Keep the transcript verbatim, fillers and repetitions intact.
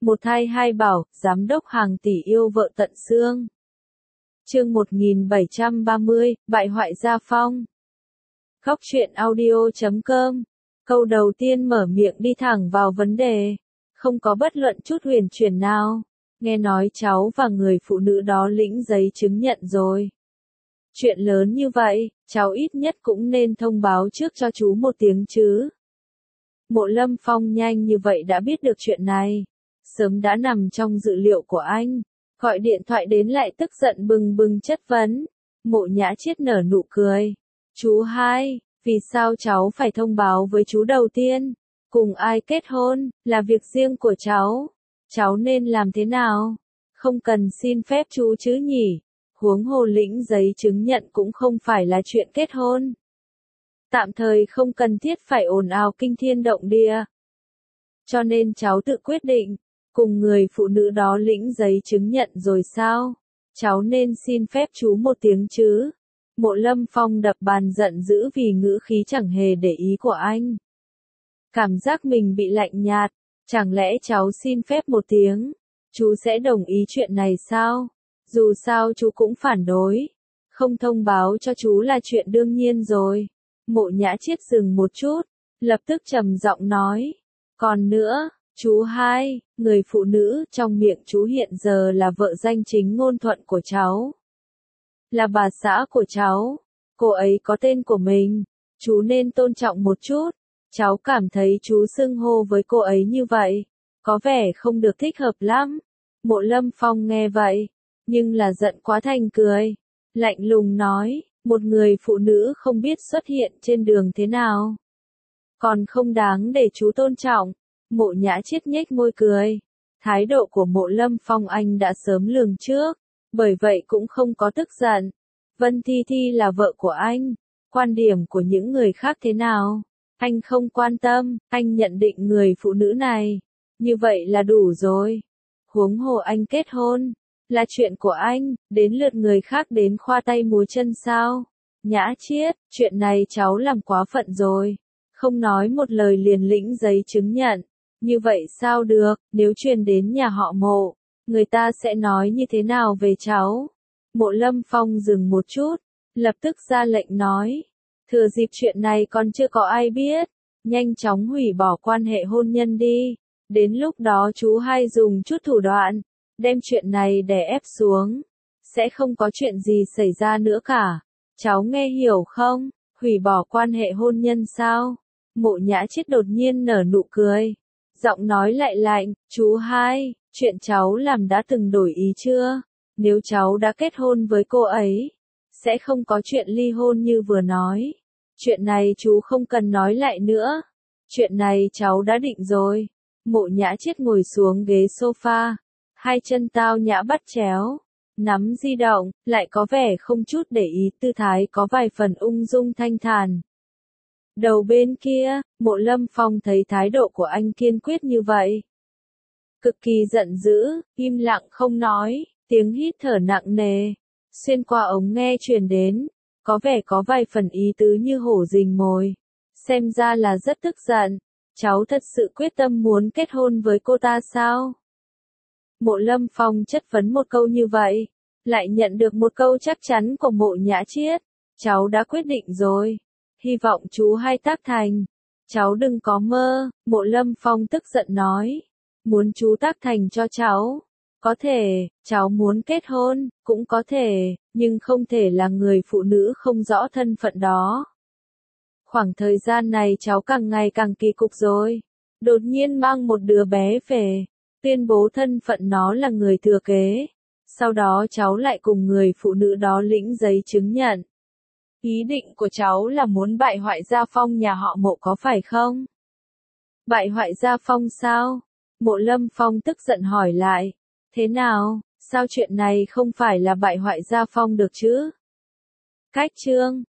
Một thai hai bảo, giám đốc hàng tỷ yêu vợ tận xương. Chương một nghìn bảy trăm ba mươi, bại hoại gia phong. Góc truyện audio chấm com. Câu đầu tiên mở miệng đi thẳng vào vấn đề, không có bất luận chút huyền chuyển nào. Nghe nói cháu và người phụ nữ đó lĩnh giấy chứng nhận rồi. Chuyện lớn như vậy, cháu ít nhất cũng nên thông báo trước cho chú một tiếng chứ. Mộ Lâm Phong nhanh như vậy đã biết được chuyện này. Sớm đã nằm trong dự liệu của anh. Gọi điện thoại đến lại tức giận bừng bừng chất vấn. Mộ Nhã Chiết nở nụ cười. Chú hai, vì sao cháu phải thông báo với chú đầu tiên? Cùng ai kết hôn, là việc riêng của cháu. Cháu nên làm thế nào? Không cần xin phép chú chứ nhỉ? Huống hồ lĩnh giấy chứng nhận cũng không phải là chuyện kết hôn. Tạm thời không cần thiết phải ồn ào kinh thiên động địa. Cho nên cháu tự quyết định, cùng người phụ nữ đó lĩnh giấy chứng nhận rồi sao? Cháu nên xin phép chú một tiếng chứ. Mộ Lâm Phong đập bàn giận dữ vì ngữ khí chẳng hề để ý của anh. Cảm giác mình bị lạnh nhạt, chẳng lẽ cháu xin phép một tiếng, chú sẽ đồng ý chuyện này sao? Dù sao chú cũng phản đối, không thông báo cho chú là chuyện đương nhiên rồi. Mộ Nhã Chiết dừng một chút, lập tức trầm giọng nói. Còn nữa, chú hai, người phụ nữ trong miệng chú hiện giờ là vợ danh chính ngôn thuận của cháu. Là bà xã của cháu, cô ấy có tên của mình, chú nên tôn trọng một chút. Cháu cảm thấy chú xưng hô với cô ấy như vậy, có vẻ không được thích hợp lắm. Mộ Lâm Phong nghe vậy, nhưng là giận quá thành cười. Lạnh lùng nói, một người phụ nữ không biết xuất hiện trên đường thế nào. Còn không đáng để chú tôn trọng. Mộ Nhã Chiết nhếch môi cười. Thái độ của Mộ Lâm Phong anh đã sớm lường trước, bởi vậy cũng không có tức giận. Vân Thi Thi là vợ của anh, quan điểm của những người khác thế nào? Anh không quan tâm, anh nhận định người phụ nữ này. Như vậy là đủ rồi. Huống hồ anh kết hôn, là chuyện của anh, đến lượt người khác đến khoa tay múa chân sao? Nhã Chiết, chuyện này cháu làm quá phận rồi. Không nói một lời liền lĩnh giấy chứng nhận. Như vậy sao được, nếu truyền đến nhà họ Mộ, người ta sẽ nói như thế nào về cháu? Mộ Lâm Phong dừng một chút, lập tức ra lệnh nói. Thừa dịp chuyện này còn chưa có ai biết, nhanh chóng hủy bỏ quan hệ hôn nhân đi. Đến lúc đó chú hai dùng chút thủ đoạn, đem chuyện này đè ép xuống. Sẽ không có chuyện gì xảy ra nữa cả. Cháu nghe hiểu không? Hủy bỏ quan hệ hôn nhân sao? Mộ Nhã Chiết đột nhiên nở nụ cười. Giọng nói lại lạnh, chú hai, chuyện cháu làm đã từng đổi ý chưa? Nếu cháu đã kết hôn với cô ấy, sẽ không có chuyện ly hôn như vừa nói. Chuyện này chú không cần nói lại nữa. Chuyện này cháu đã định rồi. Mộ Nhã Chiết ngồi xuống ghế sofa, hai chân tao nhã bắt chéo, nắm di động, lại có vẻ không chút để ý, tư thái có vài phần ung dung thanh thản. Đầu bên kia, Mộ Lâm Phong thấy thái độ của anh kiên quyết như vậy, cực kỳ giận dữ, im lặng không nói, tiếng hít thở nặng nề, xuyên qua ống nghe truyền đến, có vẻ có vài phần ý tứ như hổ rình mồi, xem ra là rất tức giận. Cháu thật sự quyết tâm muốn kết hôn với cô ta sao? Mộ Lâm Phong chất vấn một câu như vậy, lại nhận được một câu chắc chắn của Mộ Nhã Chiết. Cháu đã quyết định rồi. Hy vọng chú hai tác thành. Cháu đừng có mơ, Mộ Lâm Phong tức giận nói. Muốn chú tác thành cho cháu. Có thể, cháu muốn kết hôn, cũng có thể, nhưng không thể là người phụ nữ không rõ thân phận đó. Khoảng thời gian này cháu càng ngày càng kỳ cục rồi. Đột nhiên mang một đứa bé về, tuyên bố thân phận nó là người thừa kế. Sau đó cháu lại cùng người phụ nữ đó lĩnh giấy chứng nhận. Ý định của cháu là muốn bại hoại gia phong nhà họ Mộ có phải không? Bại hoại gia phong sao? Mộ Lâm Phong tức giận hỏi lại. Thế nào, sao chuyện này không phải là bại hoại gia phong được chứ? Cách chương